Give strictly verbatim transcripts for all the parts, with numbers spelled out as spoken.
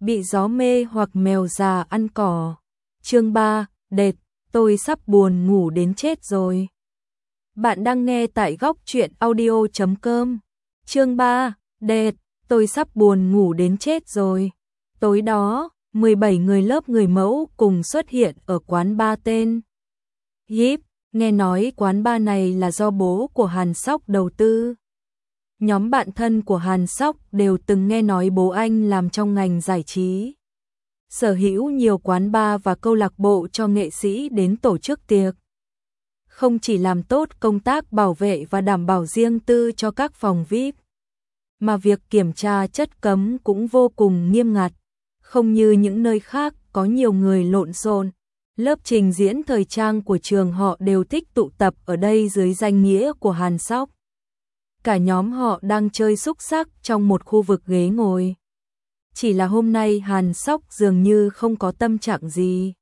bị gió mê hoặc mèo già ăn cỏ. Chương ba, đệt, tôi sắp buồn ngủ đến chết rồi. Bạn đang nghe tại góc truyện audio chấm com. Chương ba, đệt, tôi sắp buồn ngủ đến chết rồi. Tối đó, mười bảy người lớp người mẫu cùng xuất hiện ở quán bar tên Hip. Nghe nói quán bar này là do bố của Hàn Sóc đầu tư. Nhóm bạn thân của Hàn Sóc đều từng nghe nói bố anh làm trong ngành giải trí, sở hữu nhiều quán bar và câu lạc bộ cho nghệ sĩ đến tổ chức tiệc. Không chỉ làm tốt công tác bảo vệ và đảm bảo riêng tư cho các phòng vi ai pi, mà việc kiểm tra chất cấm cũng vô cùng nghiêm ngặt, không như những nơi khác có nhiều người lộn xộn. Lớp trình diễn thời trang của trường họ đều thích tụ tập ở đây dưới danh nghĩa của Hàn Sóc. Cả nhóm họ đang chơi xúc xắc trong một khu vực ghế ngồi. Chỉ là hôm nay Hàn Sóc dường như không có tâm trạng gì.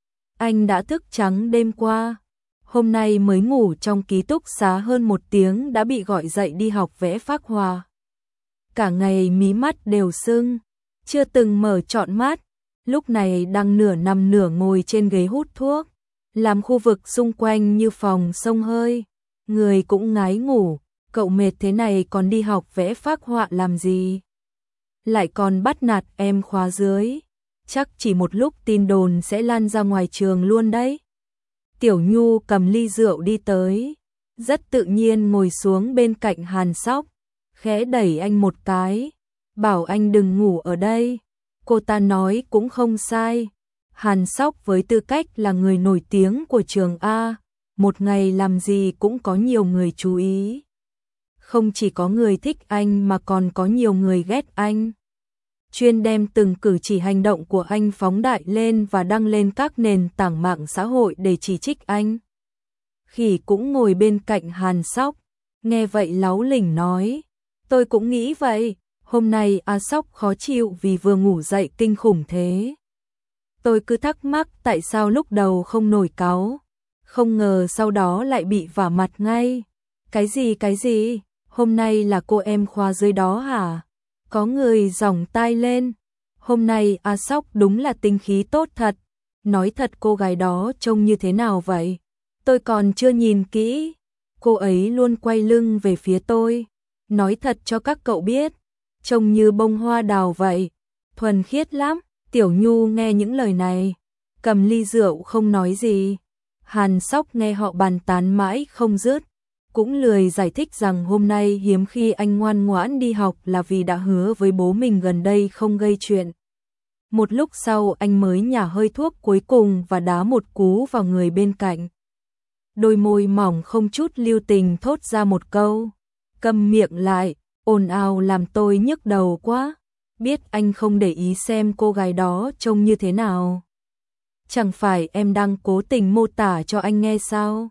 Anh đã thức trắng đêm qua. Hôm nay mới ngủ trong ký túc xá hơn một tiếng đã bị gọi dậy đi học vẽ phác họa. Cả ngày mí mắt đều sưng, chưa từng mở trọn mắt. Lúc này đang nửa nằm nửa ngồi trên ghế hút thuốc, làm khu vực xung quanh như phòng xông hơi. Người cũng ngái ngủ, cậu mệt thế này còn đi học vẽ phác họa làm gì? Lại còn bắt nạt em khóa dưới, chắc chỉ một lúc tin đồn sẽ lan ra ngoài trường luôn đấy. Tiểu Nhu cầm ly rượu đi tới, rất tự nhiên ngồi xuống bên cạnh Hàn Sóc, khẽ đẩy anh một cái, bảo anh đừng ngủ ở đây. Cô ta nói cũng không sai. Hàn Sóc với tư cách là người nổi tiếng của trường A, một ngày làm gì cũng có nhiều người chú ý. Không chỉ có người thích anh mà còn có nhiều người ghét anh. Chuyên đem từng cử chỉ hành động của anh phóng đại lên và đăng lên các nền tảng mạng xã hội để chỉ trích anh. Khỉ cũng ngồi bên cạnh Hàn Sóc, nghe vậy láu lỉnh nói, tôi cũng nghĩ vậy. Hôm nay A Sóc khó chịu vì vừa ngủ dậy kinh khủng thế. Tôi cứ thắc mắc tại sao lúc đầu không nổi cáu, không ngờ sau đó lại bị vả mặt ngay. Cái gì cái gì, hôm nay là cô em khóa dưới đó hả? Có người giỏng tai lên. Hôm nay A Sóc đúng là tinh khí tốt thật. Nói thật cô gái đó trông như thế nào vậy? Tôi còn chưa nhìn kỹ. Cô ấy luôn quay lưng về phía tôi. Nói thật cho các cậu biết, trông như bông hoa đào vậy, thuần khiết lắm. Tiểu Nhu nghe những lời này, cầm ly rượu không nói gì. Hàn Sóc nghe họ bàn tán mãi không dứt, cũng lười giải thích rằng hôm nay hiếm khi anh ngoan ngoãn đi học là vì đã hứa với bố mình gần đây không gây chuyện. Một lúc sau anh mới nhả hơi thuốc cuối cùng và đá một cú vào người bên cạnh. Đôi môi mỏng không chút lưu tình thốt ra một câu, câm miệng lại. Ồn ào làm tôi nhức đầu quá. Biết anh không để ý xem cô gái đó trông như thế nào. Chẳng phải em đang cố tình mô tả cho anh nghe sao?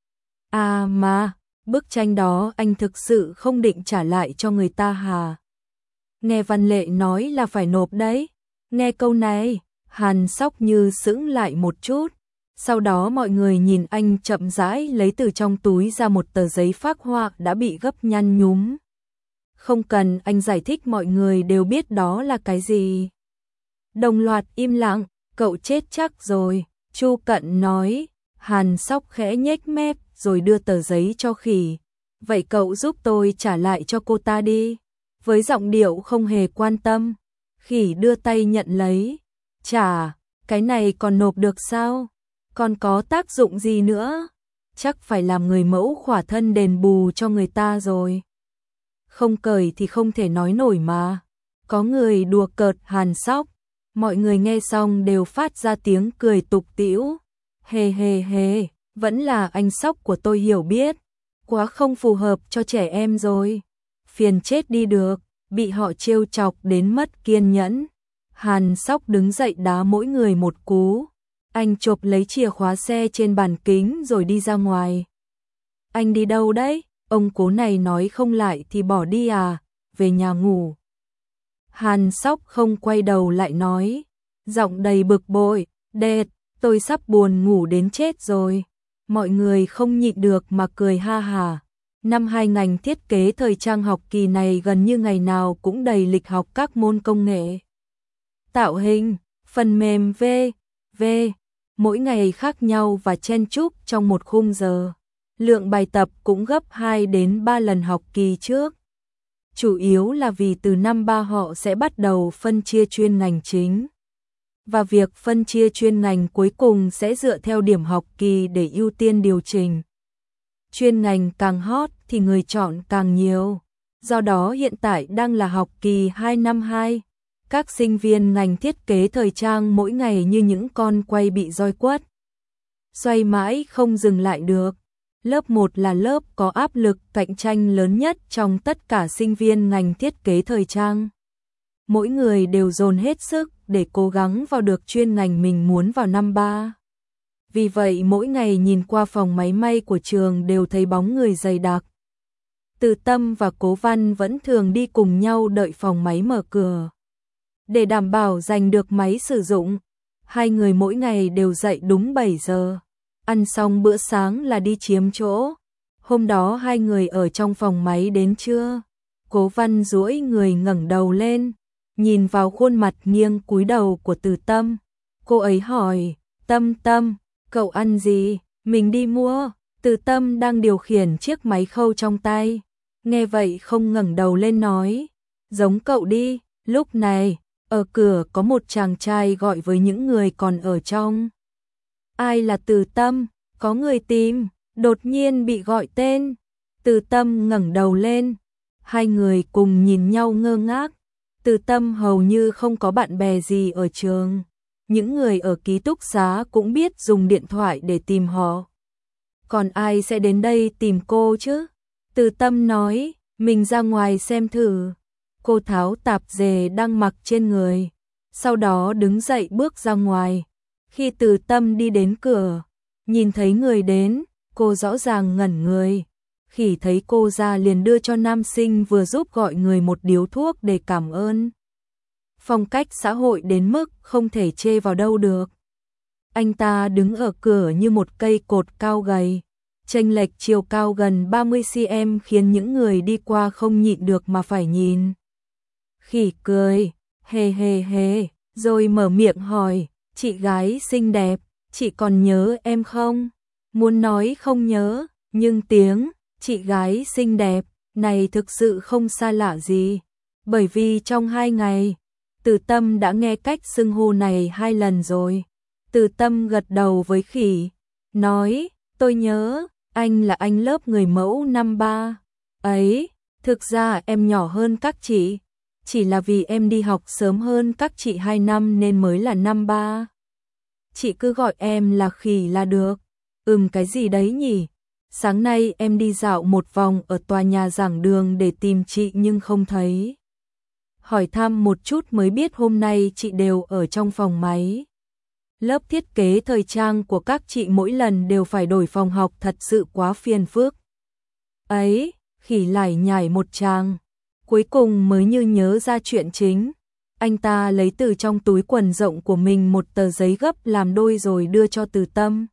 À mà, bức tranh đó anh thực sự không định trả lại cho người ta hả? Nghe Văn Lệ nói là phải nộp đấy. Nghe câu này, Hàn Sóc như sững lại một chút. Sau đó mọi người nhìn anh chậm rãi lấy từ trong túi ra một tờ giấy phác họa đã bị gấp nhăn nhúm. Không cần anh giải thích, mọi người đều biết đó là cái gì. Đồng loạt im lặng. Cậu chết chắc rồi, Chu Cận nói. Hàn Sóc khẽ nhếch mép rồi đưa tờ giấy cho Khỉ. Vậy cậu giúp tôi trả lại cho cô ta đi. Với giọng điệu không hề quan tâm, Khỉ đưa tay nhận lấy. Trả, cái này còn nộp được sao? Còn có tác dụng gì nữa? Chắc phải làm người mẫu khỏa thân đền bù cho người ta rồi. Không cười thì không thể nói nổi mà. Có người đùa cợt Hàn Sóc. Mọi người nghe xong đều phát ra tiếng cười tục tĩu. Hề hề hề, vẫn là anh Sóc của tôi hiểu biết. Quá không phù hợp cho trẻ em rồi. Phiền chết đi được, bị họ trêu chọc đến mất kiên nhẫn. Hàn Sóc đứng dậy đá mỗi người một cú. Anh chộp lấy chìa khóa xe trên bàn kính rồi đi ra ngoài. Anh đi đâu đấy? Ông cố này nói không lại thì bỏ đi à? Về nhà ngủ. Hàn Sóc không quay đầu lại nói, giọng đầy bực bội, đệt, tôi sắp buồn ngủ đến chết rồi. Mọi người không nhịn được mà cười ha hà. Năm hai ngành thiết kế thời trang học kỳ này gần như ngày nào cũng đầy lịch học các môn công nghệ. tạo hình, phần mềm vân vân mỗi ngày khác nhau và chen chúc trong một khung giờ. Lượng bài tập cũng gấp hai đến ba lần học kỳ trước. Chủ yếu là vì từ năm ba họ sẽ bắt đầu phân chia chuyên ngành chính. Và việc phân chia chuyên ngành cuối cùng sẽ dựa theo điểm học kỳ để ưu tiên điều chỉnh. Chuyên ngành càng hot thì người chọn càng nhiều. Do đó hiện tại đang là học kỳ hai năm hai. Các sinh viên ngành thiết kế thời trang mỗi ngày như những con quay bị roi quất. Xoay mãi không dừng lại được. Lớp một là lớp có áp lực cạnh tranh lớn nhất trong tất cả sinh viên ngành thiết kế thời trang. Mỗi người đều dồn hết sức để cố gắng vào được chuyên ngành mình muốn vào năm ba. Vì vậy mỗi ngày nhìn qua phòng máy may của trường đều thấy bóng người dày đặc. Từ Tâm và Cố Văn vẫn thường đi cùng nhau đợi phòng máy mở cửa. Để đảm bảo giành được máy sử dụng, hai người mỗi ngày đều dậy đúng bảy giờ. Ăn xong bữa sáng là đi chiếm chỗ. Hôm đó hai người ở trong phòng máy đến trưa. Cố Văn duỗi người ngẩng đầu lên, nhìn vào khuôn mặt nghiêng cúi đầu của Từ Tâm. Cô ấy hỏi, Tâm Tâm, cậu ăn gì? Mình đi mua. Từ Tâm đang điều khiển chiếc máy khâu trong tay. Nghe vậy không ngẩng đầu lên nói, giống cậu đi. Lúc này, ở cửa có một chàng trai gọi với những người còn ở trong. Ai là Từ Tâm? Có người tìm. Đột nhiên bị gọi tên. Từ Tâm ngẩng đầu lên. Hai người cùng nhìn nhau ngơ ngác. Từ Tâm hầu như không có bạn bè gì ở trường. Những người ở ký túc xá cũng biết dùng điện thoại để tìm họ. Còn ai sẽ đến đây tìm cô chứ? Từ Tâm nói, mình ra ngoài xem thử. Cô tháo tạp dề đang mặc trên người. Sau đó đứng dậy bước ra ngoài. Khi Từ Tâm đi đến cửa, nhìn thấy người đến, cô rõ ràng ngẩn người. Khi thấy cô ra liền đưa cho nam sinh vừa giúp gọi người một điếu thuốc để cảm ơn. Phong cách xã hội đến mức không thể chê vào đâu được. Anh ta đứng ở cửa như một cây cột cao gầy. Chênh lệch chiều cao gần ba mươi xăng-ti-mét khiến những người đi qua không nhịn được mà phải nhìn. Khỉ cười, hề hề hề, rồi mở miệng hỏi, chị gái xinh đẹp, chị còn nhớ em không? Muốn nói không nhớ, nhưng tiếng chị gái xinh đẹp này thực sự không xa lạ gì. Bởi vì trong hai ngày, Từ Tâm đã nghe cách xưng hô này hai lần rồi. Từ Tâm gật đầu với khỉ, nói, tôi nhớ, anh là anh lớp người mẫu năm ba. Ấy, thực ra em nhỏ hơn các chị. Chỉ là vì em đi học sớm hơn các chị hai năm nên mới là năm ba. Chị cứ gọi em là khỉ là được. Ừm cái gì đấy nhỉ? Sáng nay em đi dạo một vòng ở tòa nhà giảng đường để tìm chị nhưng không thấy. Hỏi thăm một chút mới biết hôm nay chị đều ở trong phòng máy. Lớp thiết kế thời trang của các chị mỗi lần đều phải đổi phòng học thật sự quá phiền phức. Ấy, khỉ lải nhải một tràng. Cuối cùng mới như nhớ ra chuyện chính. Anh ta lấy từ trong túi quần rộng của mình một tờ giấy gấp làm đôi rồi đưa cho Từ Tâm.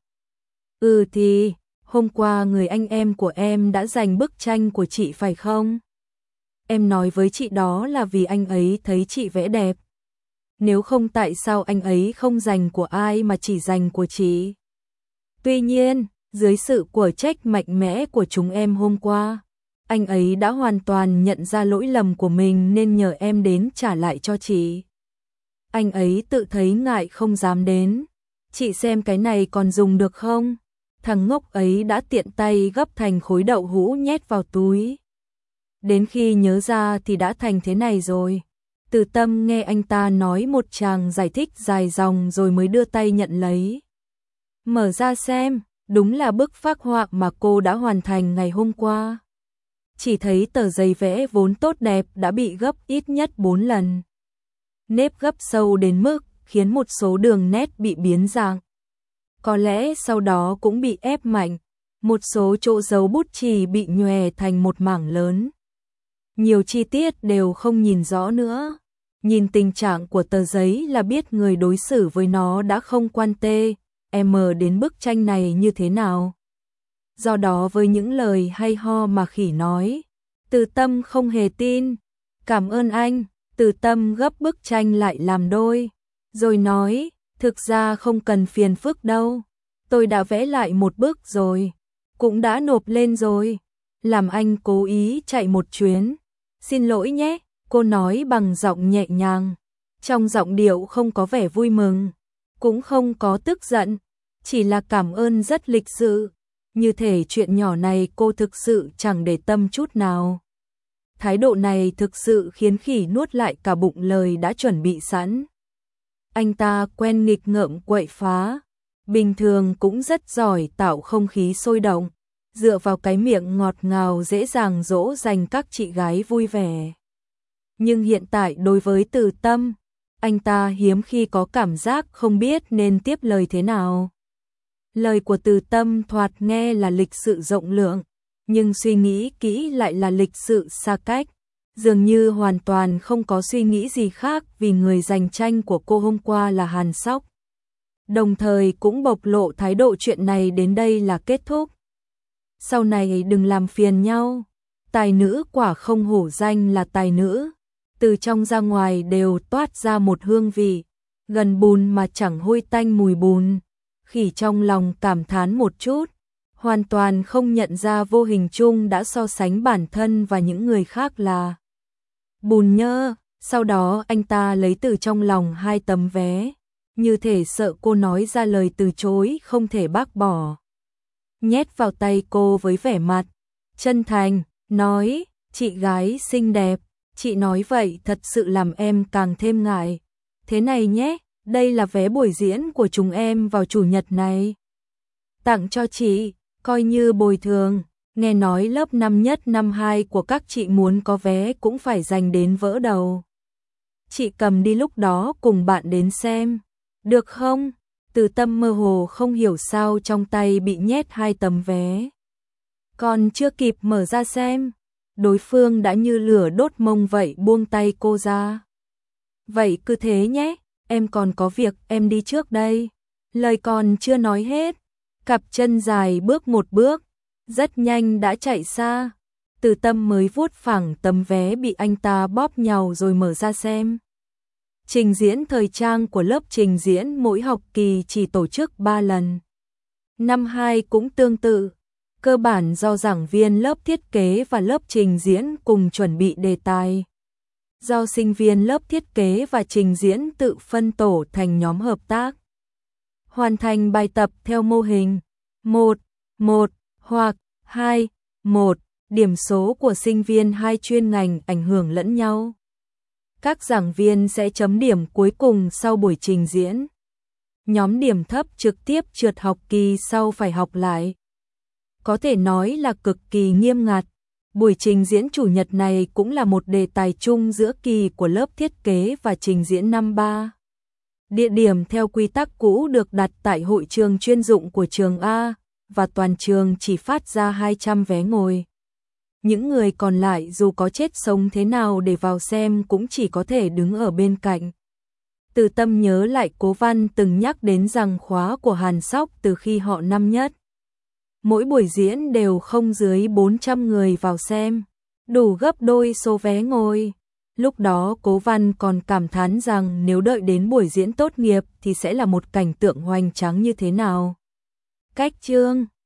Ừ thì, hôm qua người anh em của em đã giành bức tranh của chị phải không? Em nói với chị đó là vì anh ấy thấy chị vẽ đẹp. Nếu không tại sao anh ấy không giành của ai mà chỉ giành của chị? Tuy nhiên, dưới sự của trách mạnh mẽ của chúng em hôm qua, anh ấy đã hoàn toàn nhận ra lỗi lầm của mình nên nhờ em đến trả lại cho chị. Anh ấy tự thấy ngại không dám đến. Chị xem cái này còn dùng được không? Thằng ngốc ấy đã tiện tay gấp thành khối đậu hũ nhét vào túi. Đến khi nhớ ra thì đã thành thế này rồi. Từ Tâm nghe anh ta nói một tràng giải thích dài dòng rồi mới đưa tay nhận lấy. Mở ra xem, đúng là bức phác họa mà cô đã hoàn thành ngày hôm qua. Chỉ thấy tờ giấy vẽ vốn tốt đẹp đã bị gấp ít nhất bốn lần. Nếp gấp sâu đến mức khiến một số đường nét bị biến dạng. Có lẽ sau đó cũng bị ép mạnh, một số chỗ dấu bút chì bị nhòe thành một mảng lớn. Nhiều chi tiết đều không nhìn rõ nữa. Nhìn tình trạng của tờ giấy là biết người đối xử với nó đã không quan tê, em đến bức tranh này như thế nào. Do đó với những lời hay ho mà khỉ nói, Từ Tâm không hề tin. Cảm ơn anh, Từ Tâm gấp bức tranh lại làm đôi, rồi nói, thực ra không cần phiền phức đâu, tôi đã vẽ lại một bức rồi, cũng đã nộp lên rồi, làm anh cố ý chạy một chuyến. Xin lỗi nhé, cô nói bằng giọng nhẹ nhàng, trong giọng điệu không có vẻ vui mừng, cũng không có tức giận, chỉ là cảm ơn rất lịch sự, như thể chuyện nhỏ này cô thực sự chẳng để tâm chút nào. Thái độ này thực sự khiến Khỉ nuốt lại cả bụng lời đã chuẩn bị sẵn. Anh ta quen nghịch ngợm quậy phá, bình thường cũng rất giỏi tạo không khí sôi động, dựa vào cái miệng ngọt ngào dễ dàng dỗ dành các chị gái vui vẻ. Nhưng hiện tại đối với Từ Tâm, anh ta hiếm khi có cảm giác không biết nên tiếp lời thế nào. Lời của Từ Tâm thoạt nghe là lịch sự rộng lượng, nhưng suy nghĩ kỹ lại là lịch sự xa cách, dường như hoàn toàn không có suy nghĩ gì khác vì người giành tranh của cô hôm qua là Hàn Sóc. Đồng thời cũng bộc lộ thái độ chuyện này đến đây là kết thúc. Sau này đừng làm phiền nhau, tài nữ quả không hổ danh là tài nữ, từ trong ra ngoài đều toát ra một hương vị, gần bùn mà chẳng hôi tanh mùi bùn. Khỉ trong lòng cảm thán một chút, hoàn toàn không nhận ra vô hình chung đã so sánh bản thân và những người khác là bùn nhơ. Sau đó anh ta lấy từ trong lòng hai tấm vé, như thể sợ cô nói ra lời từ chối không thể bác bỏ. Nhét vào tay cô với vẻ mặt chân thành, nói, chị gái xinh đẹp, chị nói vậy thật sự làm em càng thêm ngại. Thế này nhé, đây là vé buổi diễn của chúng em vào chủ nhật này. Tặng cho chị, coi như bồi thường, nghe nói lớp năm nhất năm hai của các chị muốn có vé cũng phải dành đến vỡ đầu. Chị cầm đi lúc đó cùng bạn đến xem, được không? Từ Tâm mơ hồ không hiểu sao trong tay bị nhét hai tấm vé. Còn chưa kịp mở ra xem, đối phương đã như lửa đốt mông vậy buông tay cô ra. Vậy cứ thế nhé, em còn có việc, em đi trước đây. Lời còn chưa nói hết, cặp chân dài bước một bước, rất nhanh đã chạy xa. Từ Tâm mới vuốt phẳng tấm vé bị anh ta bóp nhàu rồi mở ra xem. Trình diễn thời trang của lớp trình diễn mỗi học kỳ chỉ tổ chức ba lần. Năm hai cũng tương tự, cơ bản do giảng viên lớp thiết kế và lớp trình diễn cùng chuẩn bị đề tài. Do sinh viên lớp thiết kế và trình diễn tự phân tổ thành nhóm hợp tác. Hoàn thành bài tập theo mô hình một, một hoặc hai, một, điểm số của sinh viên hai chuyên ngành ảnh hưởng lẫn nhau. Các giảng viên sẽ chấm điểm cuối cùng sau buổi trình diễn. Nhóm điểm thấp trực tiếp trượt học kỳ sau phải học lại. Có thể nói là cực kỳ nghiêm ngặt. Buổi trình diễn chủ nhật này cũng là một đề tài chung giữa kỳ của lớp thiết kế và trình diễn năm ba. Địa điểm theo quy tắc cũ được đặt tại hội trường chuyên dụng của trường A, và toàn trường chỉ phát ra hai trăm vé ngồi. Những người còn lại dù có chết sống thế nào để vào xem cũng chỉ có thể đứng ở bên cạnh. Từ Tâm nhớ lại Cố Văn từng nhắc đến rằng khóa của Hàn Sóc từ khi họ năm nhất. Mỗi buổi diễn đều không dưới bốn trăm người vào xem, đủ gấp đôi số vé ngồi. Lúc đó Cố Văn còn cảm thán rằng nếu đợi đến buổi diễn tốt nghiệp thì sẽ là một cảnh tượng hoành tráng như thế nào. Cách chương